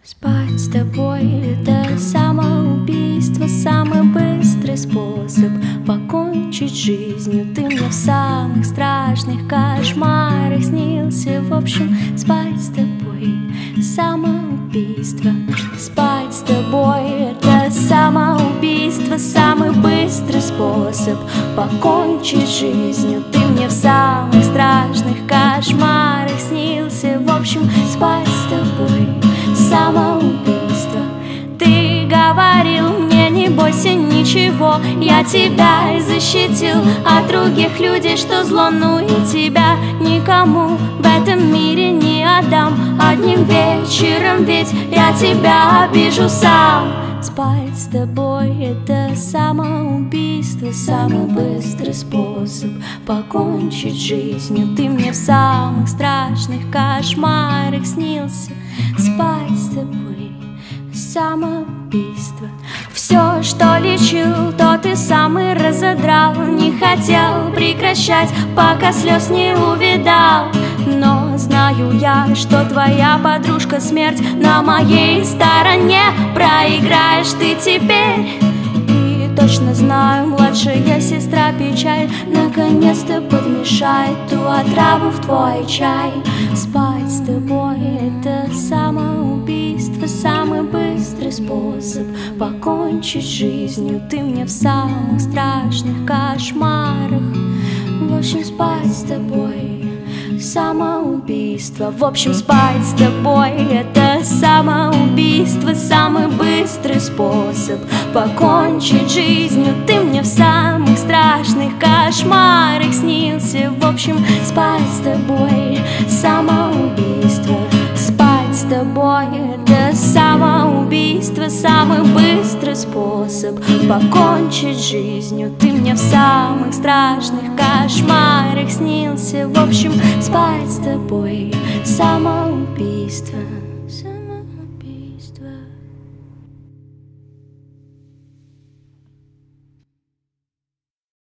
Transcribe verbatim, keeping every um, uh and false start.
Спать с тобой — это самоубийство, самый быстрый способ покончить с жизнью. Ты мне в самых страшных кошмарах снился. В общем, спать с тобой — самоубийство. Спать с тобой — это самоубийство, самый быстрый способ покончить с жизнью. Ты мне в самых страшных кошмарах снился. В общем, спать с тобой — самоубийство. Ты говорил мне: не бойся ничего, я тебя защитил от других людей, что зло, ну и тебя никому в этом мире не отдам. Одним вечером ведь я тебя обижу сам. Спать с тобой — это самоубийство, самый быстрый способ покончить с жизнью. Ты мне в самых страшных кошмарах снился. Спать с тобой — самоубийство. Все, что лечил, то ты сам и разодрал. Не хотел прекращать, пока слез не увидал. Но знаю я, что твоя подружка смерть на моей стороне. Проиграешь ты теперь. И точно знаю, младшая сестра печаль наконец-то подмешает ту отраву в твой чай. Спать с тобой — это самоубийство, самый быстрый способ покончить с жизнью. Ты мне в самых страшных кошмарах. В общем, спать с тобой — самоубийство. В общем, спать с тобой — это самоубийство, самый быстрый способ покончить с жизнью. Ты мне в самых страшных кошмарах снился. В общем, спать с тобой — самоубийство. Спать с тобой — это самоубийство, самый быстрый способ покончить с жизнью. Ты мне в самых страшных кошмарах снился. В общем, спать с тобой — самоубийство.